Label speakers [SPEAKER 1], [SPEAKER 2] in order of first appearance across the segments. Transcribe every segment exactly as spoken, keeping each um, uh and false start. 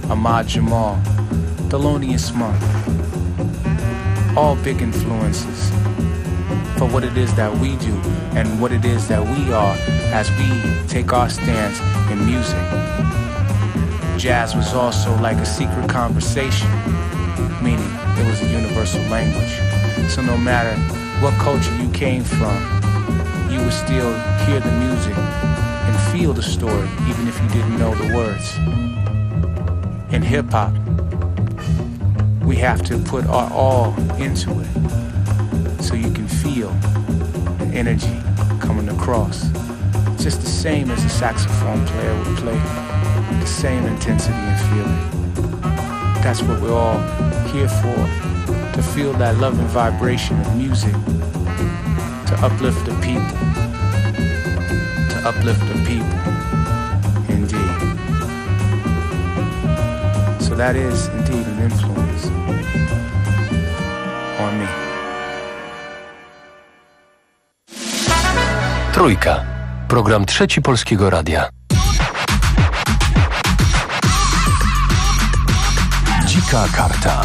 [SPEAKER 1] Ahmad Jamal, Thelonious Monk. All big influences for what it is that we do and what it is that we are as we take our stance in music. Jazz was also like a secret conversation, meaning it was a universal language. So no matter what culture you came from, you would still hear the music and feel the story, even if you didn't know the words. In hip-hop, we have to put our all into it so you can feel the energy coming across. Just the same as a saxophone player would play, the same intensity and feeling. That's what we're all here for, to feel that love and vibration of music, to uplift the people, to uplift the people, indeed. So that is indeed an influence on me.
[SPEAKER 2] Trójka. Program Trzeci Polskiego Radia. Dzika karta.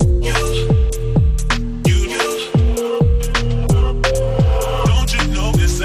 [SPEAKER 3] Don't you know this?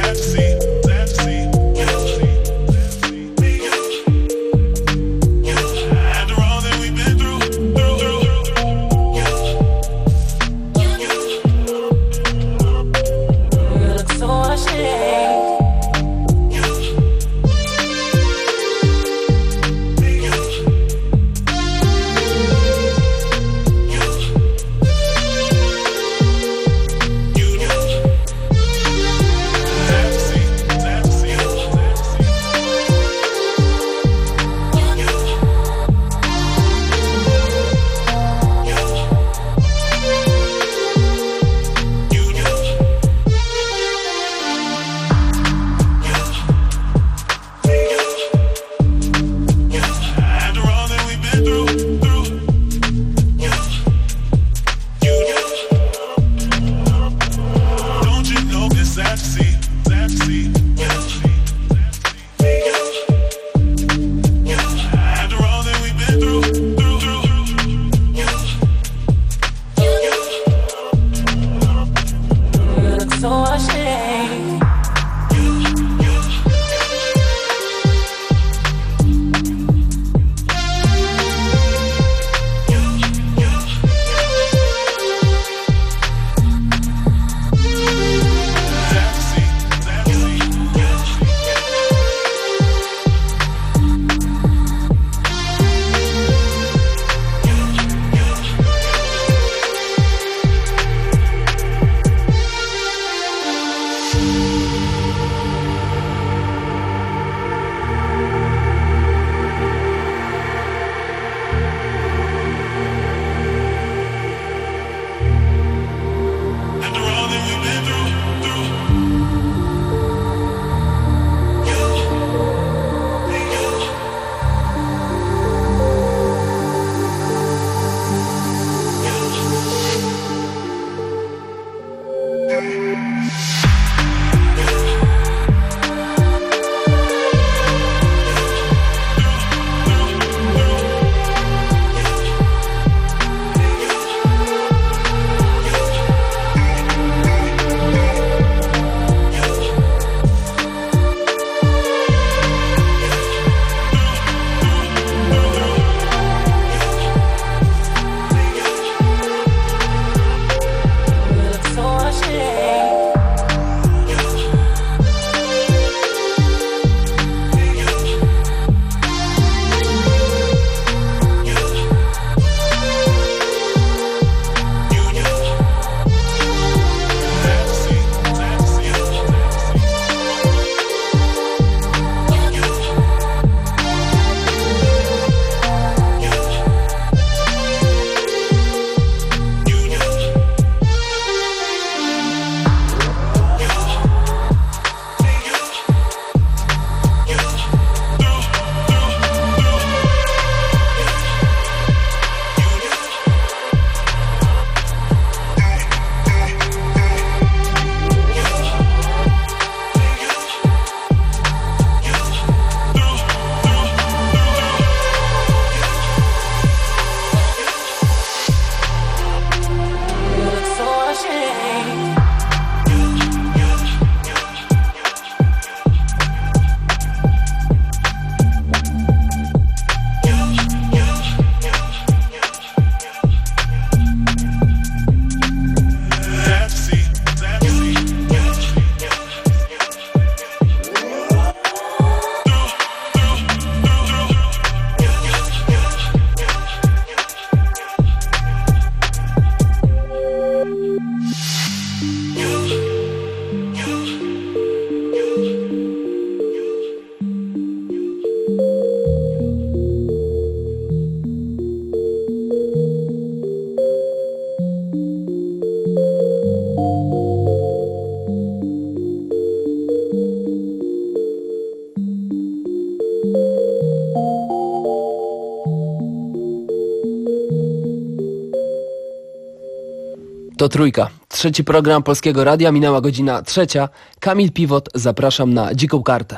[SPEAKER 3] To Trójka. Trzeci program Polskiego Radia, minęła godzina trzecia. Kamil Piwot, zapraszam na Dziką Kartę.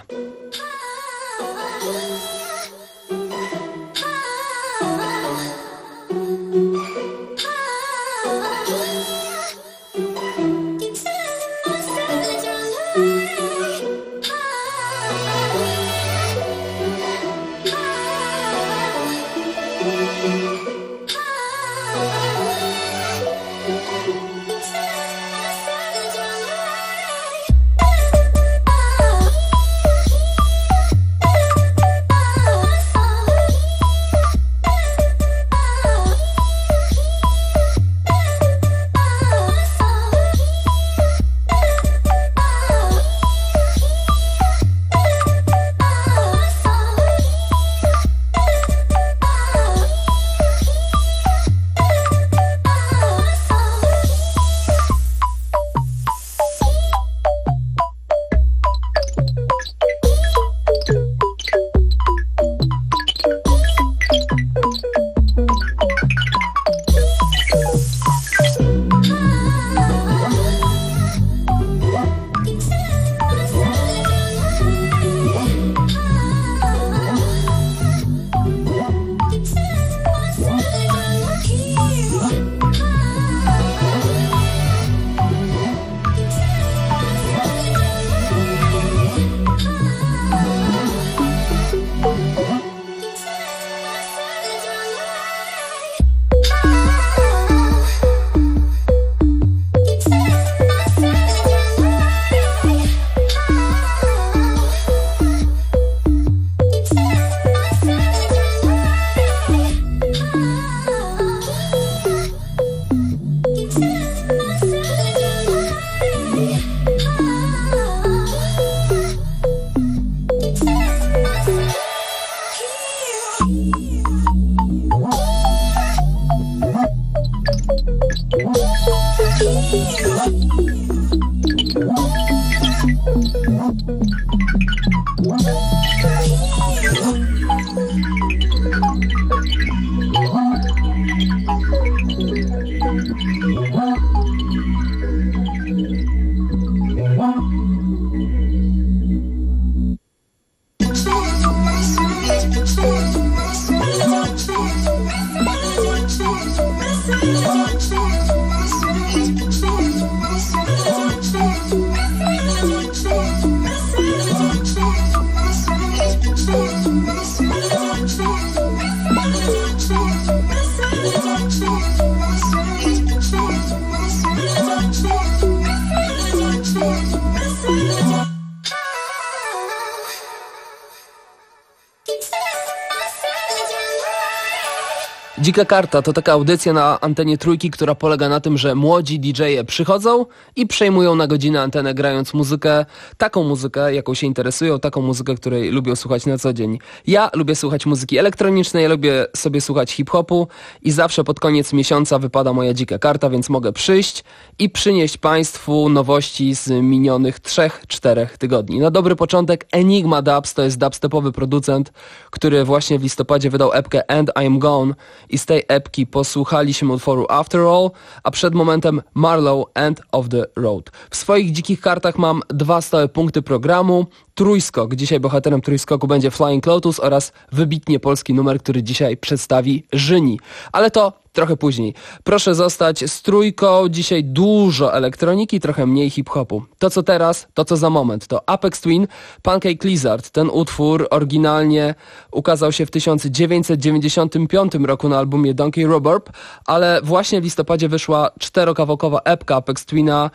[SPEAKER 3] Dzika Karta to taka audycja na antenie Trójki, która polega na tym, że młodzi didżeje przychodzą i przejmują na godzinę antenę, grając muzykę, taką muzykę, jaką się interesują, taką muzykę, której lubią słuchać na co dzień. Ja lubię słuchać muzyki elektronicznej, ja lubię sobie słuchać hip-hopu i zawsze pod koniec miesiąca wypada moja Dzika Karta, więc mogę przyjść i przynieść Państwu nowości z minionych trzech, czterech tygodni. Na dobry początek Enigma Dubs, to jest dubstepowy producent, który właśnie w listopadzie wydał epkę And I Am Gone. I z tej epki posłuchaliśmy utworu After All, a przed momentem Marlowe End of the Road. W swoich dzikich kartach mam dwa stałe punkty programu. Trójskok. Dzisiaj bohaterem Trójskoku będzie Flying Lotus oraz wybitnie polski numer, który dzisiaj przedstawi Żyni. Ale to trochę później. Proszę zostać z Trójką. Dzisiaj dużo elektroniki, trochę mniej hip-hopu. To co teraz, to co za moment. To Aphex Twin, Pancake Lizard. Ten utwór oryginalnie ukazał się w tysiąc dziewięćset dziewięćdziesiątym piątym roku na albumie Donkey Rhubarb, ale właśnie w listopadzie wyszła czterokawałkowa epka Aphex Twina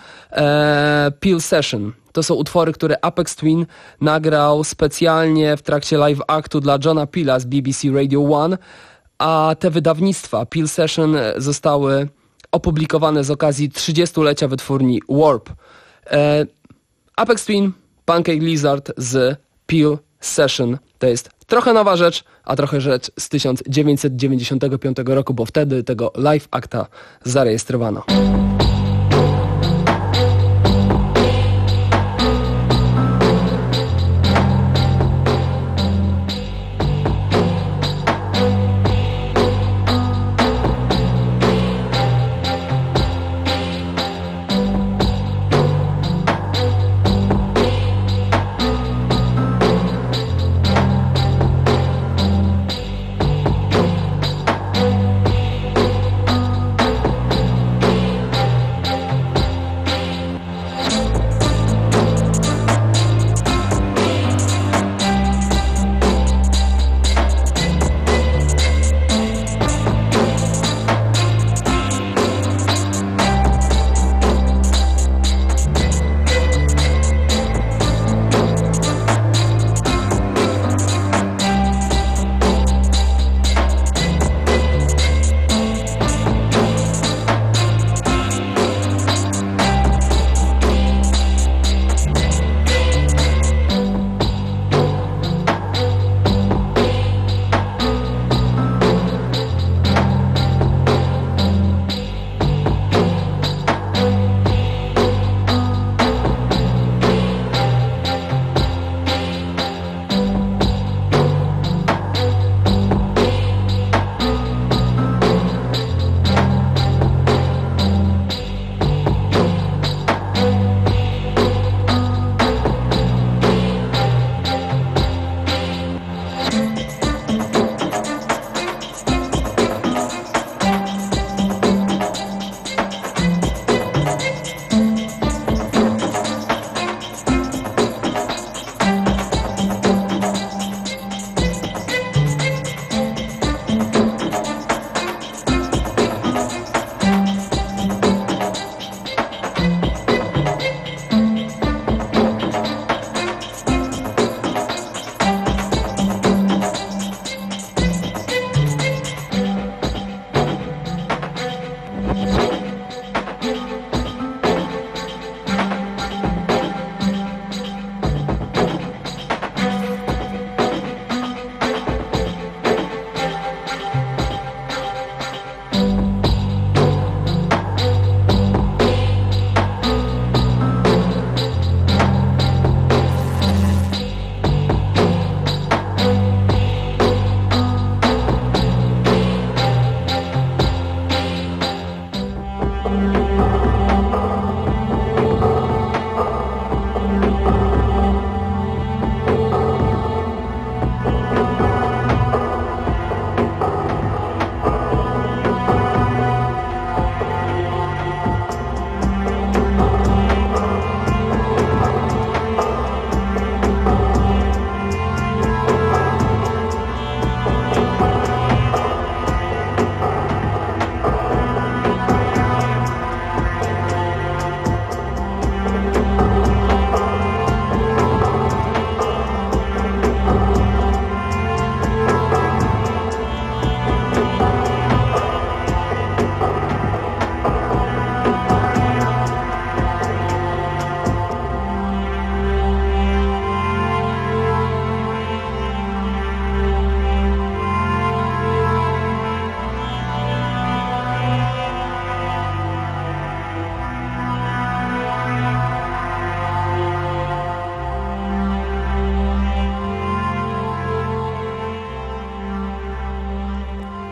[SPEAKER 3] e, Peel Session. To są utwory, które Aphex Twin nagrał specjalnie w trakcie live actu dla Johna Peela z B B C Radio One, a te wydawnictwa Peel Session zostały opublikowane z okazji trzydziestolecia wytwórni Warp. E, Aphex Twin, Pancake Lizard z Peel Session. To jest trochę nowa rzecz, a trochę rzecz z tysiąc dziewięćset dziewięćdziesiątego piątego roku, bo wtedy tego live acta zarejestrowano.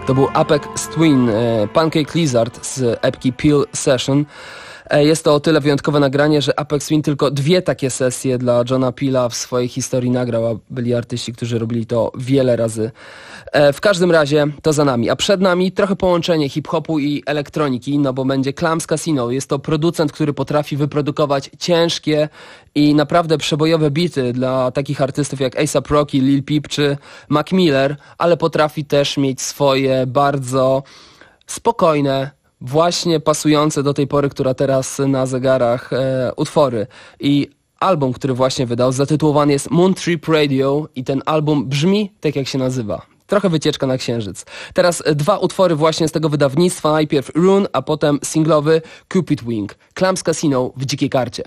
[SPEAKER 3] To był Aphex Twin, Pancake Lizard z epki Peel Session. Jest to o tyle wyjątkowe nagranie, że Aphex Twin tylko dwie takie sesje dla Johna Peela w swojej historii nagrał, a byli artyści, którzy robili to wiele razy. W każdym razie to za nami, a przed nami trochę połączenie hip-hopu i elektroniki, no bo będzie Clams Casino. Jest to producent, który potrafi wyprodukować ciężkie i naprawdę przebojowe bity dla takich artystów jak A$ap Rocky, Lil Peep czy Mac Miller, ale potrafi też mieć swoje bardzo spokojne, właśnie pasujące do tej pory, która teraz na zegarach e, utwory. I album, który właśnie wydał, zatytułowany jest Moon Trip Radio i ten album brzmi tak, jak się nazywa. Trochę wycieczka na księżyc. Teraz dwa utwory właśnie z tego wydawnictwa. Najpierw Rune, a potem singlowy Cupid Wing. Clams Casino w Dzikiej Karcie.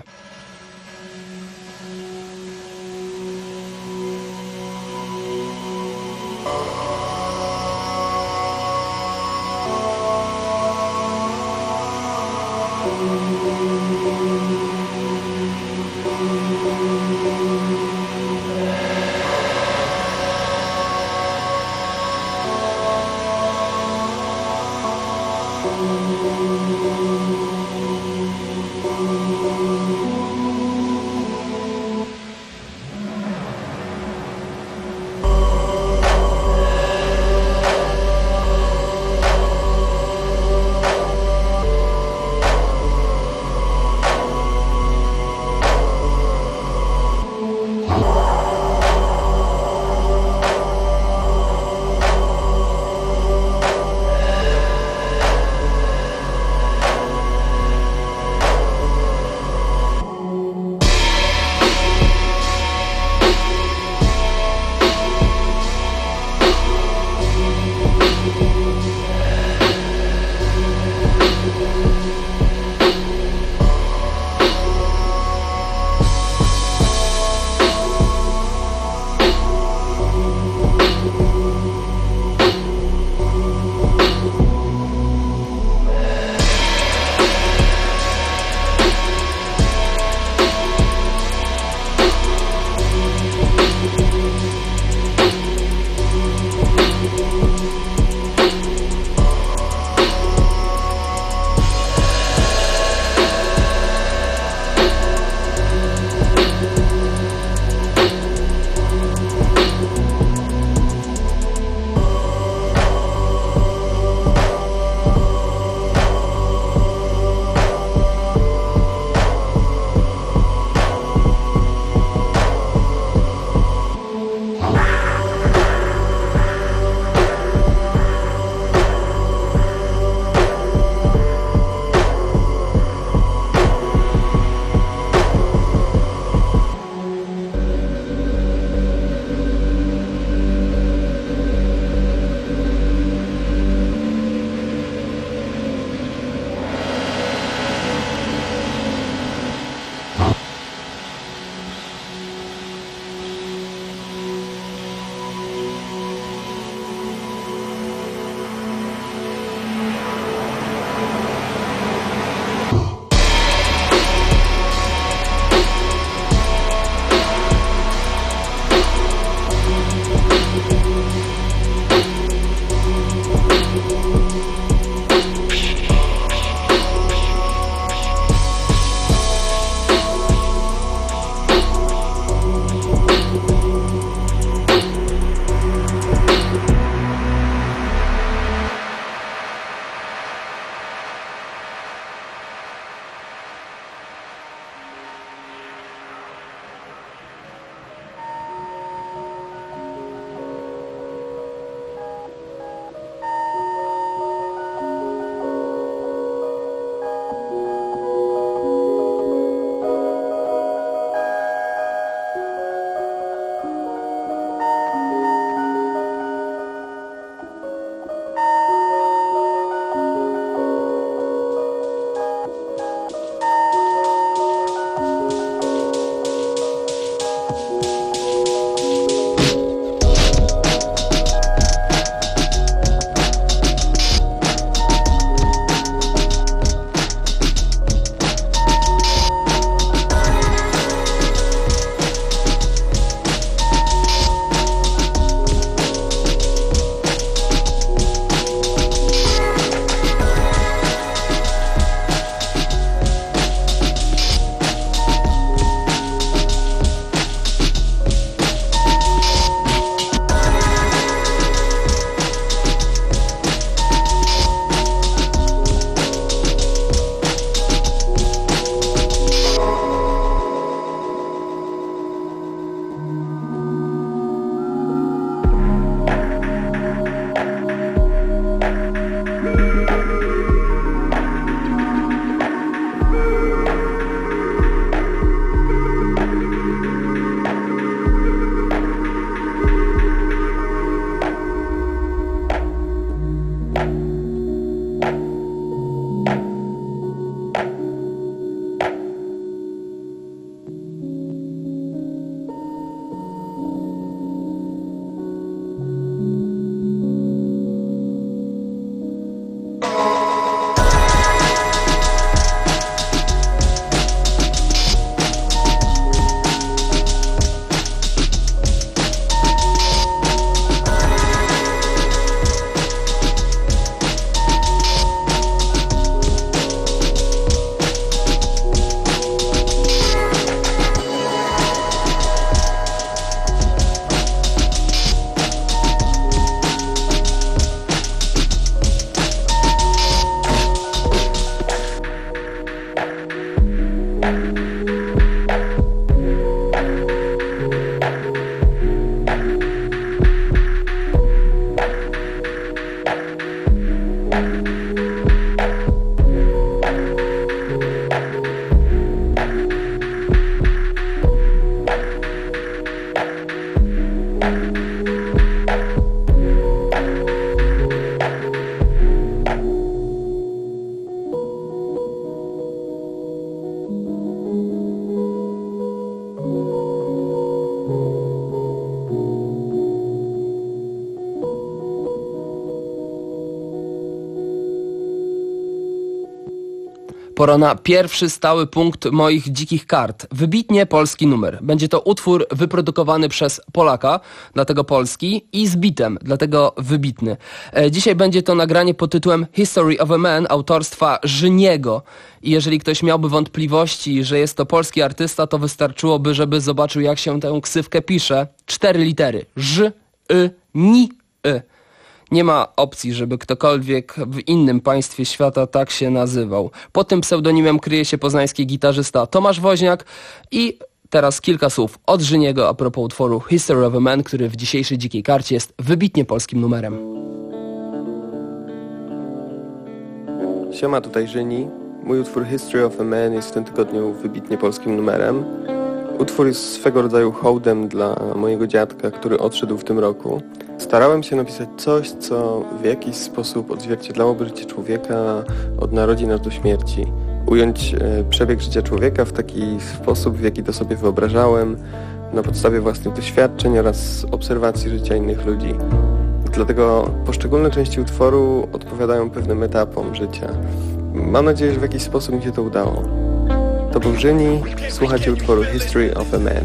[SPEAKER 4] Thank you.
[SPEAKER 3] Pora na pierwszy stały punkt moich dzikich kart. Wybitnie polski numer. Będzie to utwór wyprodukowany przez Polaka, dlatego polski, i z bitem, dlatego wybitny. E, dzisiaj będzie to nagranie pod tytułem History of a Man autorstwa Żyniego. I jeżeli ktoś miałby wątpliwości, że jest to polski artysta, to wystarczyłoby, żeby zobaczył, jak się tę ksywkę pisze. Cztery litery. Ż, y, ni, y. Nie ma opcji, żeby ktokolwiek w innym państwie świata tak się nazywał. Pod tym pseudonimem kryje się poznański gitarzysta Tomasz Woźniak i teraz kilka słów od Żyniego a propos utworu History of a Man, który w dzisiejszej dzikiej karcie jest wybitnie polskim numerem.
[SPEAKER 4] Siema, tutaj Żyni. Mój utwór History of a Man jest w tym tygodniu wybitnie polskim numerem. Utwór jest swego rodzaju hołdem dla mojego dziadka, który odszedł w tym roku. Starałem się napisać coś, co w jakiś sposób odzwierciedlałoby życie człowieka od narodzin aż do śmierci. Ująć e, przebieg życia człowieka w taki sposób, w jaki to sobie wyobrażałem, na podstawie własnych doświadczeń oraz obserwacji życia innych ludzi. Dlatego poszczególne części utworu odpowiadają pewnym etapom życia. Mam nadzieję, że w jakiś sposób mi się to udało. To był Żyni, słuchajcie utworu History of a Man.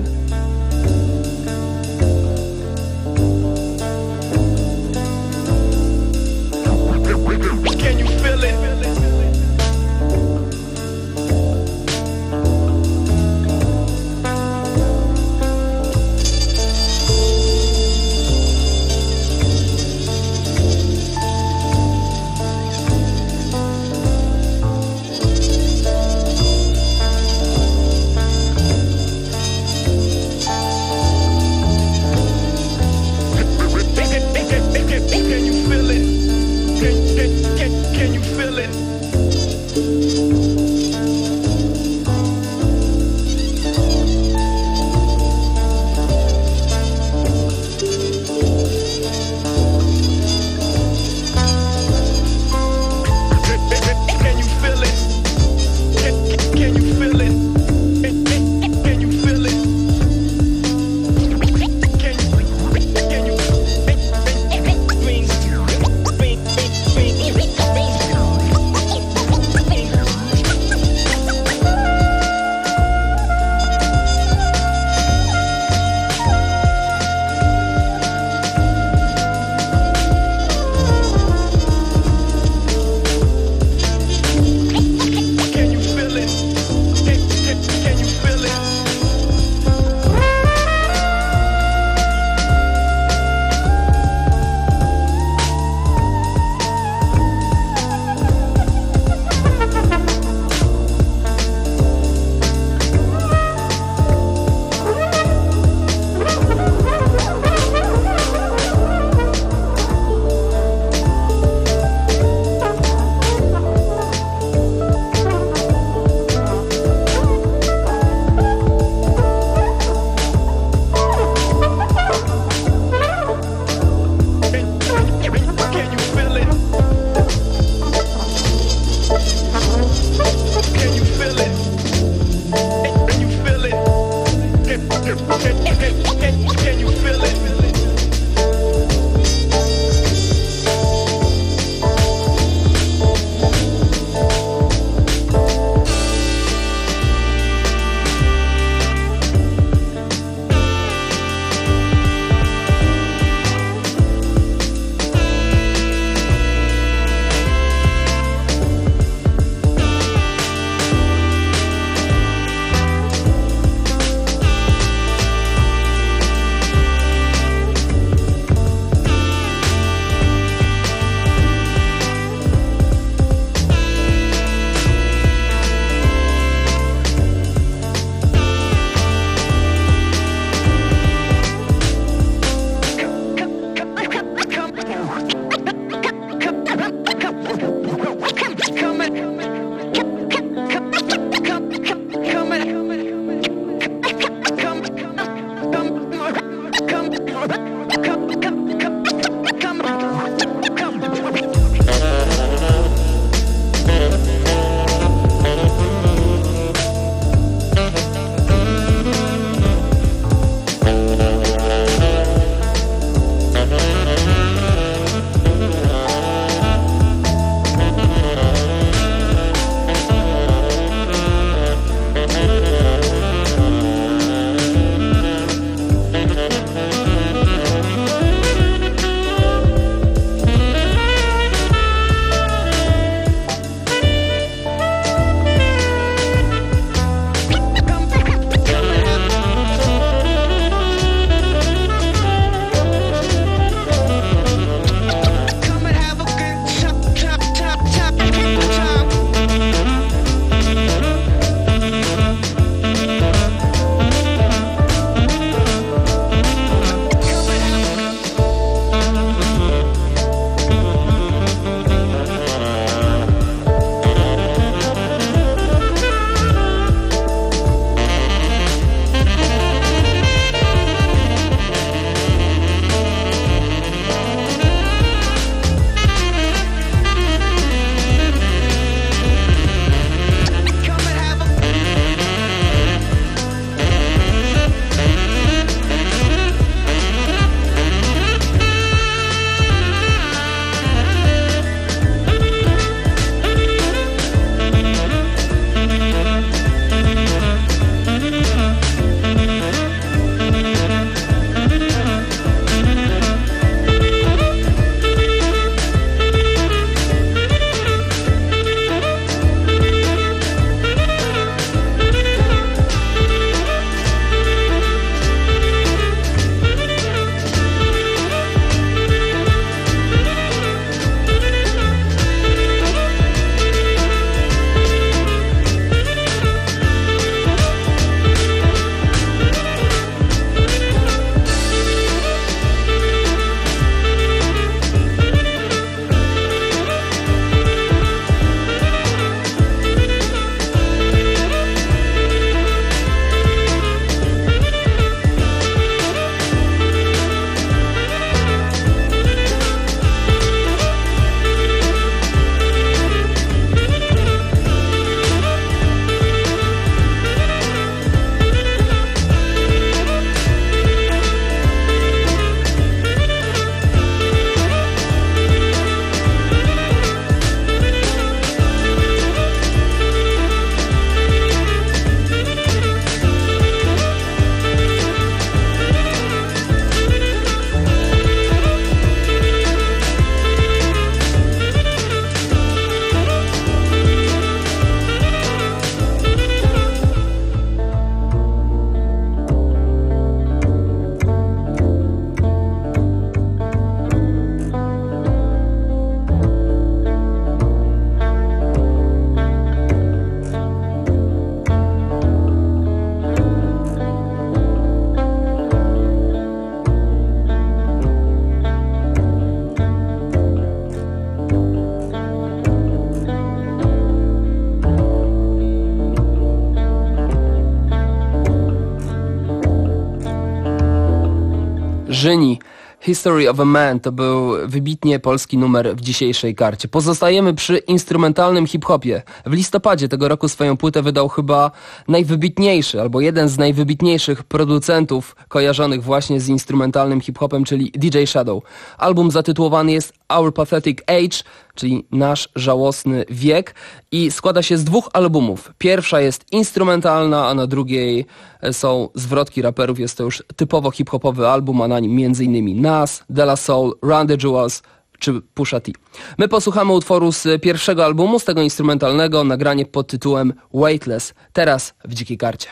[SPEAKER 3] Virginii. History of a Man to był wybitnie polski numer w dzisiejszej karcie. Pozostajemy przy instrumentalnym hip-hopie. W listopadzie tego roku swoją płytę wydał chyba najwybitniejszy, albo jeden z najwybitniejszych producentów kojarzonych właśnie z instrumentalnym hip-hopem, czyli D J Shadow. Album zatytułowany jest Our Pathetic Age, czyli Nasz Żałosny Wiek, i składa się z dwóch albumów. Pierwsza jest instrumentalna, a na drugiej są zwrotki raperów. Jest to już typowo hip-hopowy album, a na nim m.in. Nas, De La Soul, Run the Jewels czy Pusha T. My posłuchamy utworu z pierwszego albumu, z tego instrumentalnego, nagranie pod tytułem Weightless, teraz w Dzikiej Karcie.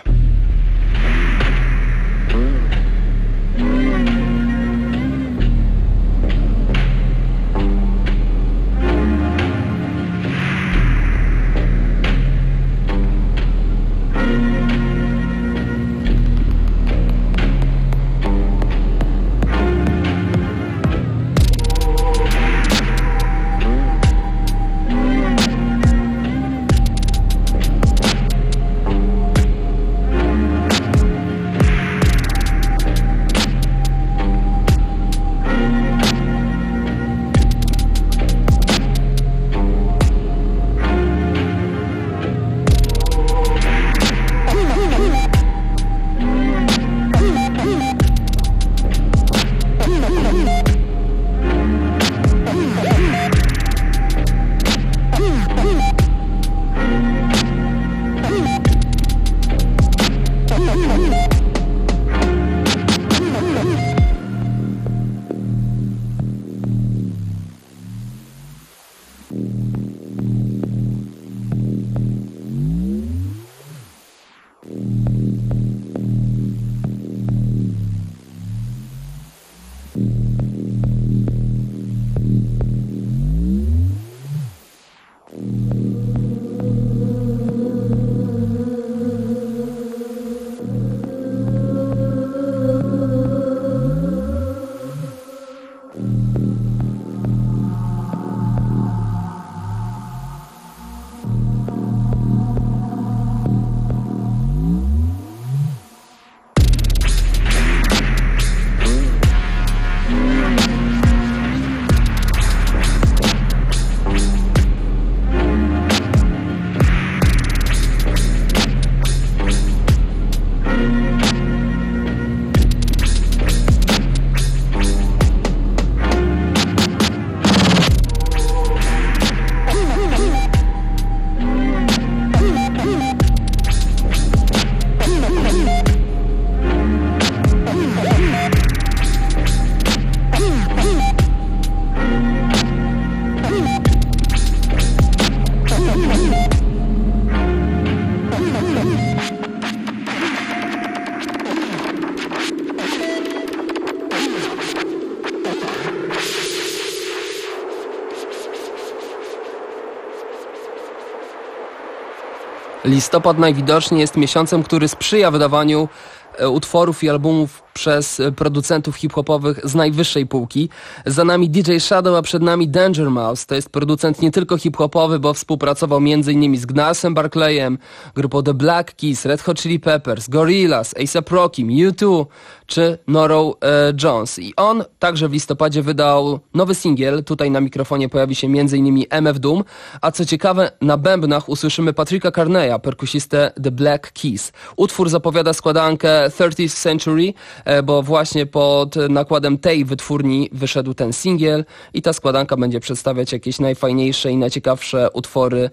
[SPEAKER 3] Listopad najwidoczniej jest miesiącem, który sprzyja wydawaniu utworów i albumów przez producentów hip-hopowych z najwyższej półki. Za nami D J Shadow, a przed nami Danger Mouse. To jest producent nie tylko hip-hopowy, bo współpracował m.in. z Gnarlsem Barkleyem, grupą The Black Keys, Red Hot Chili Peppers, Gorillaz, A$ap Rockim, U dwa czy Norah e, Jones. I on także w listopadzie wydał nowy singiel. Tutaj na mikrofonie pojawi się m.in. M F Doom, a co ciekawe, na bębnach usłyszymy Patricka Carneya, perkusistę The Black Keys. Utwór zapowiada składankę thirtieth Century, bo właśnie pod nakładem tej wytwórni wyszedł ten singiel i ta składanka będzie przedstawiać jakieś najfajniejsze i najciekawsze utwory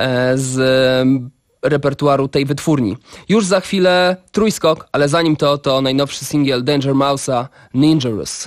[SPEAKER 3] z repertuaru tej wytwórni. Już za chwilę trójskok, ale zanim to, to najnowszy singiel Danger Mouse'a, Ninjarous.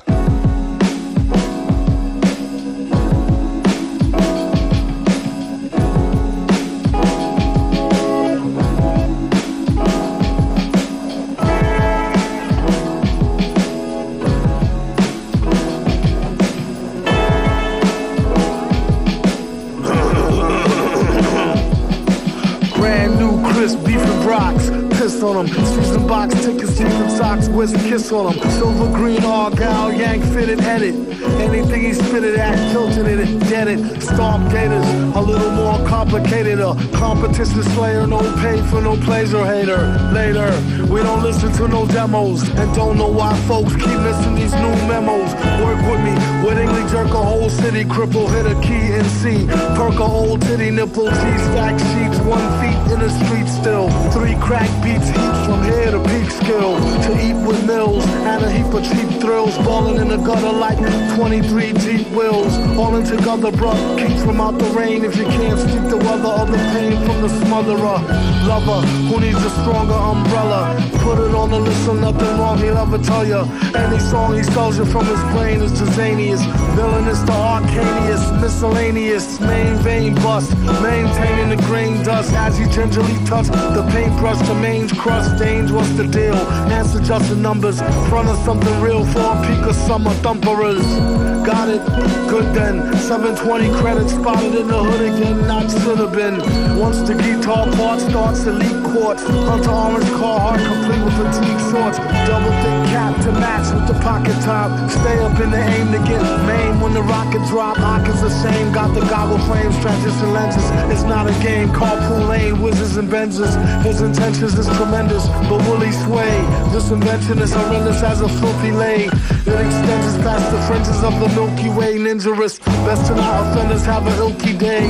[SPEAKER 5] On them, Season box tickets, chicken socks, whisk, kiss on them. Silver green, argyle, yank, fitted, edit. Anything he spitted at, tilted it, get it. Storm gators, a little more complicated. A competition slayer, no pay for no pleasure hater. Later, we don't listen to no demos and don't know why folks keep missing these new memos. Work with me, wittingly jerk a whole city, cripple, hit a key and see. Perk a old titty nipple, G-stack sheets, one feet in the street still. Three crack beats, heaps from here to peak skill. To eat with mills and a heap of cheap thrills. Balling in the gutter like twenty-three Jeep wheels. All in together, bruh, keep from out the rain. If you can't speak the weather or the pain from the smotherer. Lover, who needs a stronger umbrella. Put it on the list of nothing wrong, he'll ever tell ya. Any song he sells you from his brain is Jazanius. Villainous to Arcanius, miscellaneous. Main vein bust, maintaining the grain dust. As he gingerly touch the paintbrush, the mange crust. Danger, what's the deal? Answer just the numbers. Front of something real for a peak of summer thumperers. Got it? Good then. seven twenty credits spotted in the hood again. Not should have been. Once the guitar part starts, elite quartz. Hunter orange car, heart complete with fatigue shorts. Double thick cap to match with the pocket top. Stay up in the aim to get main when the rocket drop. Hawk is the same. Got the goggle frames, transition lenses. It's not a game. Carpool lane, whizzes and Benzes. His intentions is tremendous, but will he sway? This invention is horrendous as a filthy lay. It extends us past the fringes of the Milky Way. Ningerous, best to not offenders have a ilky day.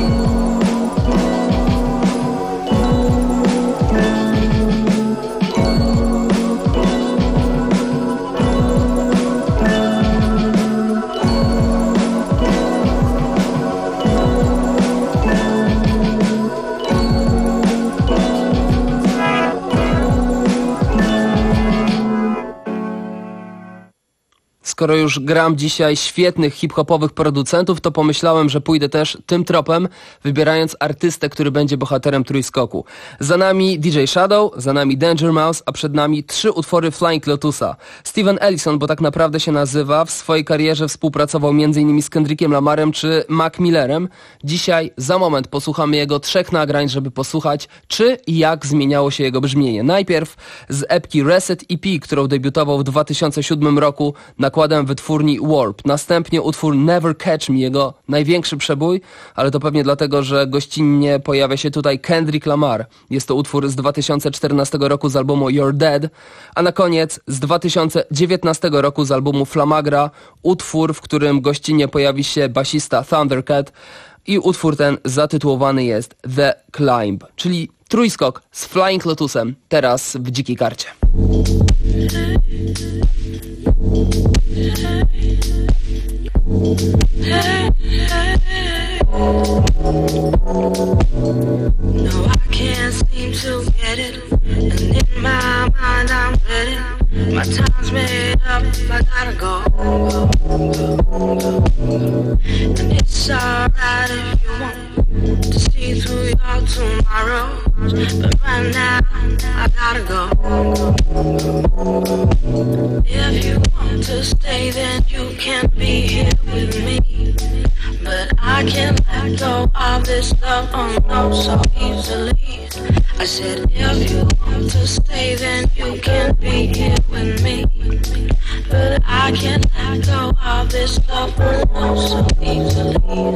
[SPEAKER 3] Skoro już gram dzisiaj świetnych hip-hopowych producentów, to pomyślałem, że pójdę też tym tropem, wybierając artystę, który będzie bohaterem trójskoku. Za nami D J Shadow, za nami Danger Mouse, a przed nami trzy utwory Flying Lotusa. Steven Ellison, bo tak naprawdę się nazywa, w swojej karierze współpracował m.in. z Kendrickiem Lamarem czy Mac Millerem. Dzisiaj, za moment, posłuchamy jego trzech nagrań, żeby posłuchać, czy i jak zmieniało się jego brzmienie. Najpierw z epki Reset E P, którą debiutował w dwa tysiące siódmym roku nakładem wytwórni Warp. Następnie utwór Never Catch Me, jego największy przebój, ale to pewnie dlatego, że gościnnie pojawia się tutaj Kendrick Lamar. Jest to utwór z dwa tysiące czternastego roku z albumu You're Dead, a na koniec z dwa tysiące dziewiętnastego roku z albumu Flamagra utwór, w którym gościnnie pojawi się basista Thundercat i utwór ten zatytułowany jest The Climb, czyli trójskok z Flying Lotusem, teraz w Dzikiej Karcie.
[SPEAKER 6] No, I can't seem to get it, and in my mind I'm ready. My time's made up, I gotta go, go, go, go. And it's alright if you want to see through your tomorrow, but right now I gotta go, go, go, go. If you want to stay, then you can be here with me, but I can't let go of this love, oh no, so easily. I said if you want to stay, then you can be here with me, but I can't let go of this love, oh no, so easily.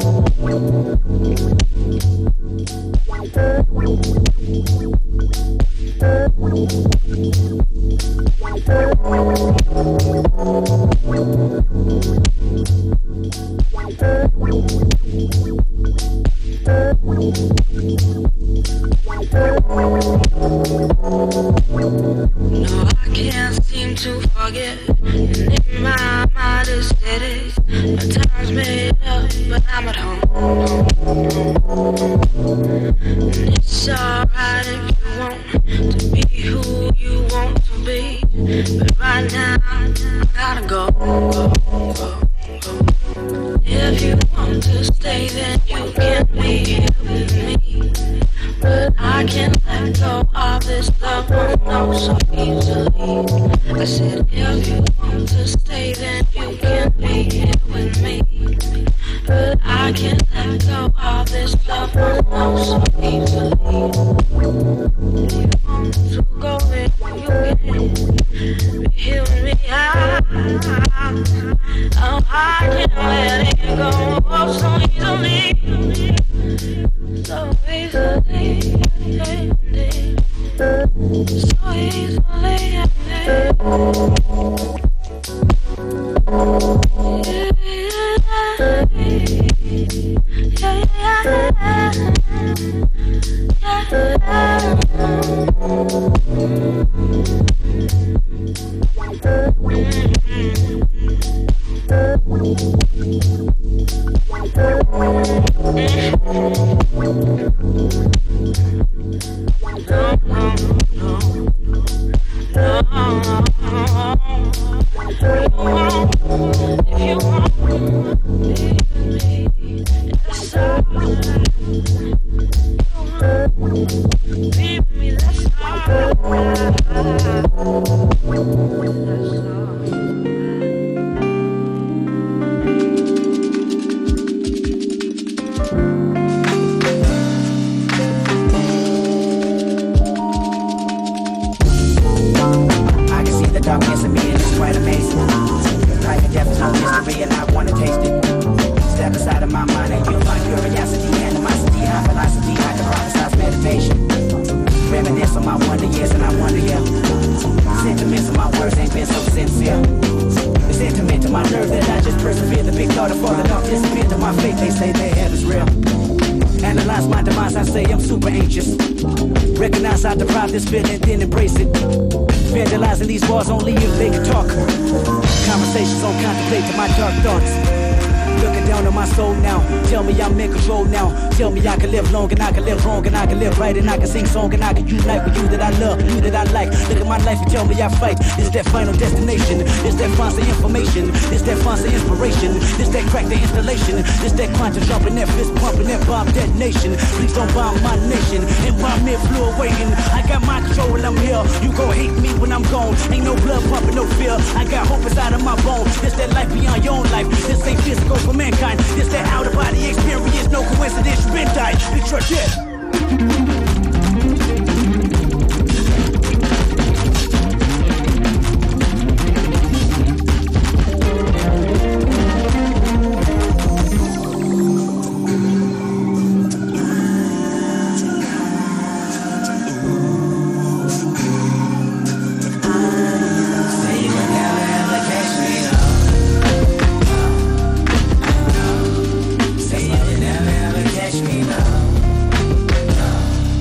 [SPEAKER 6] No, I can't seem to forget, and in my mind is steady. My time's made up, but I'm at home. And it's alright if you want to be who you want to be, but right now I gotta go, go, go, go. If you want to stay, then you can be here with me, but I can't let go of this love, oh no, so easily. I said if you want to stay, then you can be here with me, but I can't let go of this love, oh no, so easily. If you want to go, then you Heal me out. Oh, I can't let it go so easily, so easily, so easily.
[SPEAKER 7] And I can sing song and I can unite with you that I love, you that I like. Look at my life and tell me I fight. It's that final destination. It's that fancy information. It's that fancy inspiration. It's that crack the installation. It's that quantum jumping, that fist pumping, that bomb detonation. Please don't bomb my nation. And bomb me flew awaiting. I got my control when I'm here. You gon' hate me when I'm gone. Ain't no blood pumping, no fear. I got hope inside of my bones. It's that life beyond your own life. This ain't physical for mankind. It's that out of body experience. No coincidence, you been died. It's your death.
[SPEAKER 8] Say you never ever catch me, no.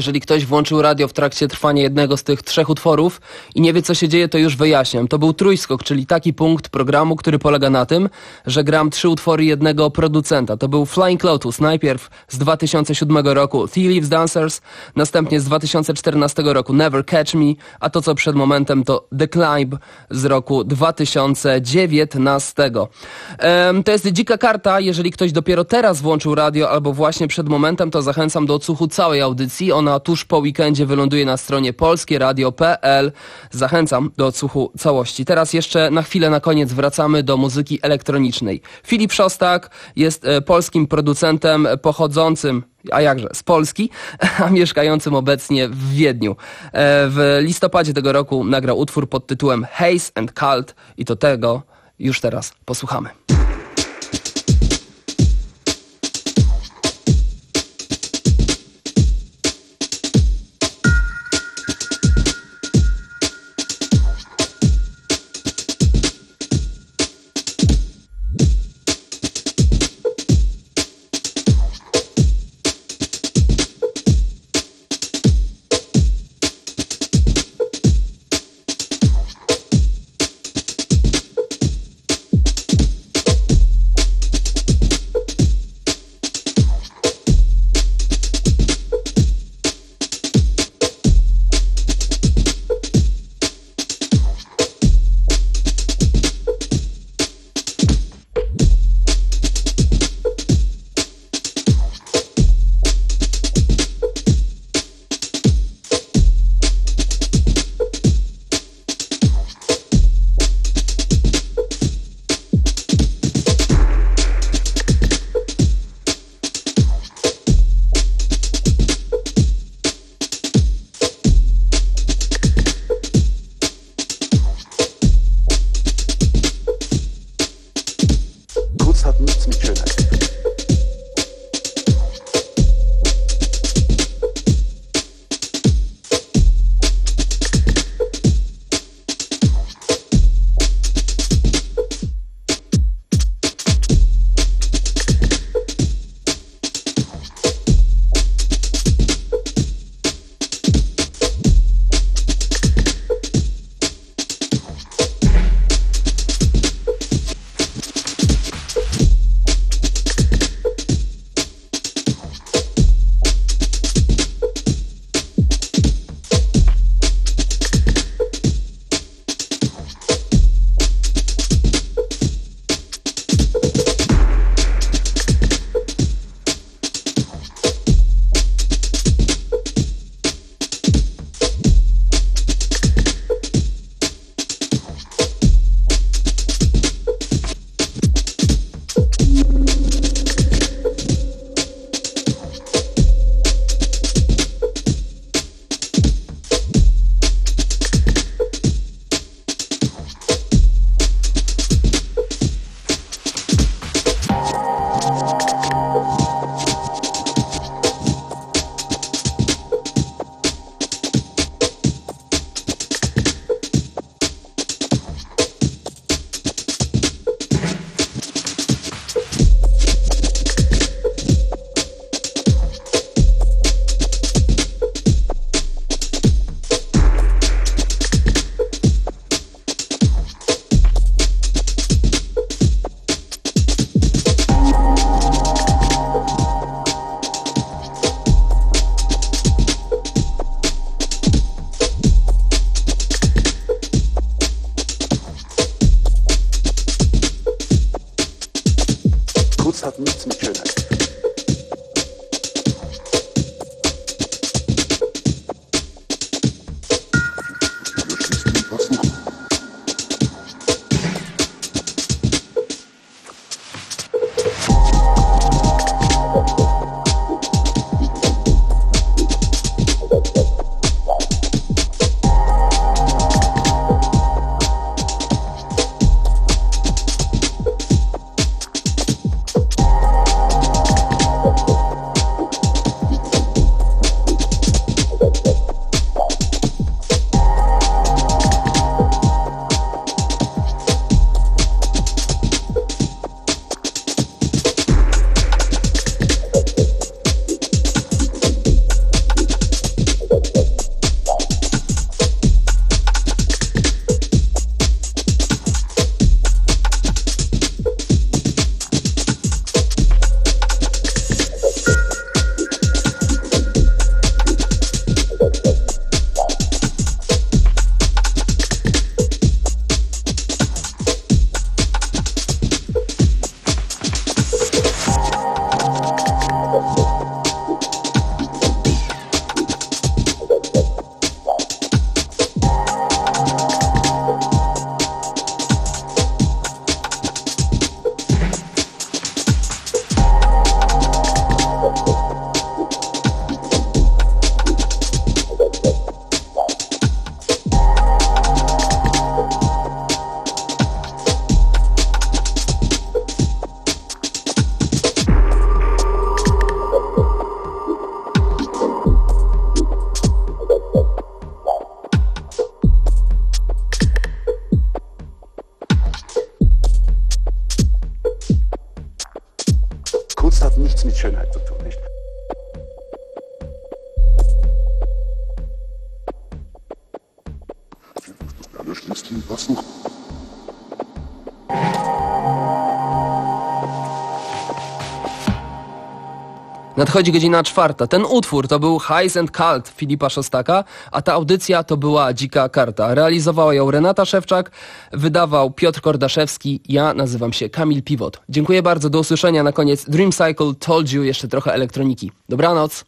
[SPEAKER 3] Jeżeli ktoś włączył radio w trakcie trwania jednego z tych trzech utworów i nie wie, co się dzieje, to już wyjaśniam. To był trójskok, czyli taki punkt programu, który polega na tym, że gram trzy utwory jednego producenta. To był Flying Lotus, najpierw z dwa tysiące siódmego roku Tea Leaves Dancers, następnie z dwa tysiące czternastego roku Never Catch Me, a to, co przed momentem, to The Climb z roku dwa tysiące dziewiętnastego. Um, to jest Dzika Karta. Jeżeli ktoś dopiero teraz włączył radio albo właśnie przed momentem, to zachęcam do odsłuchu całej audycji. Ona tuż po weekendzie wyląduje na stronie polskie radio kropka p l. Zachęcam do odsłuchu całości. Teraz jeszcze na chwilę na koniec wracamy do muzyki elektronicznej. Filip Szostak jest e, polskim producentem pochodzącym, a jakże, z Polski, a mieszkającym obecnie w Wiedniu. E, w listopadzie tego roku nagrał utwór pod tytułem Haze and Cult i to tego już teraz posłuchamy.
[SPEAKER 8] nichts mit Schönheit zu tun, nicht?
[SPEAKER 3] Nadchodzi godzina czwarta. Ten utwór to był Highs and Cult Filipa Szostaka, a ta audycja to była Dzika Karta. Realizowała ją Renata Szewczak, wydawał Piotr Kordaszewski, ja nazywam się Kamil Piwot. Dziękuję bardzo, do usłyszenia. Na koniec Dream Cycle, Told You, jeszcze trochę elektroniki. Dobranoc.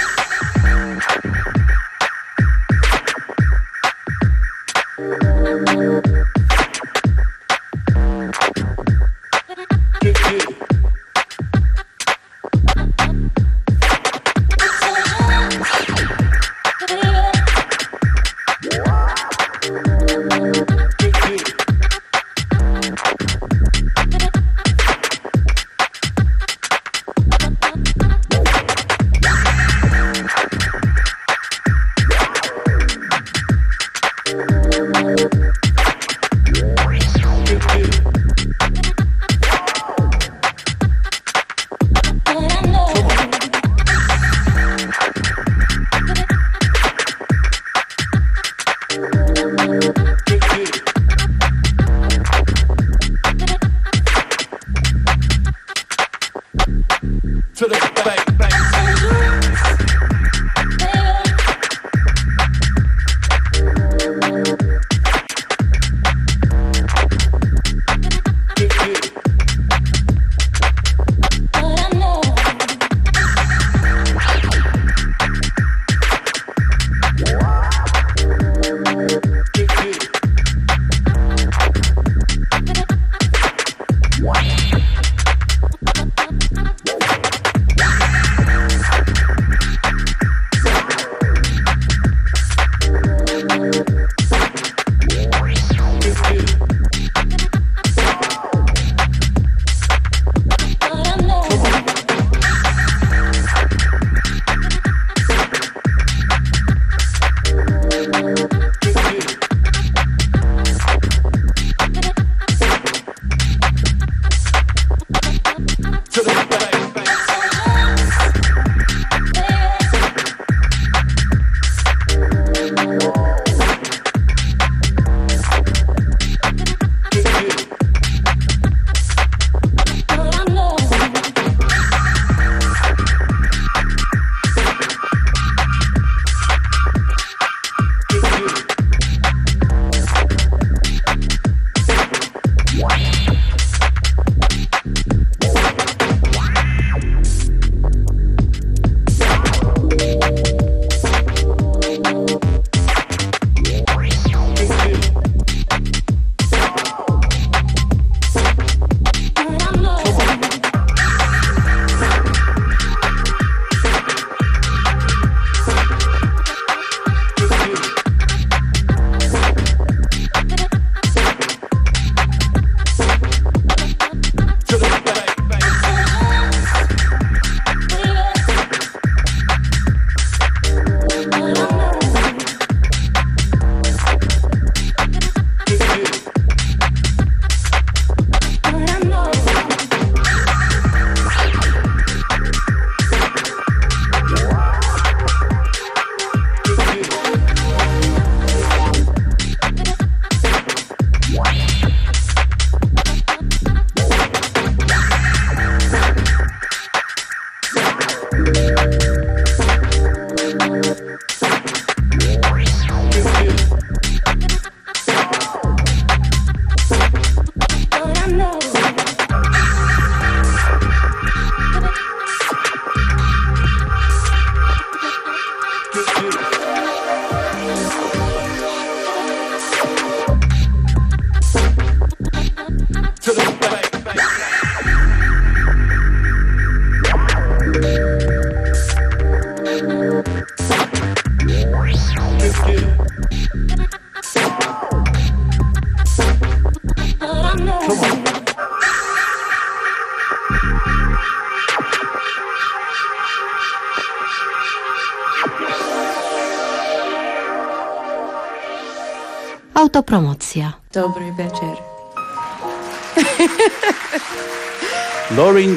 [SPEAKER 9] Autopromocja.
[SPEAKER 10] Dobry wieczór.
[SPEAKER 11] Lauren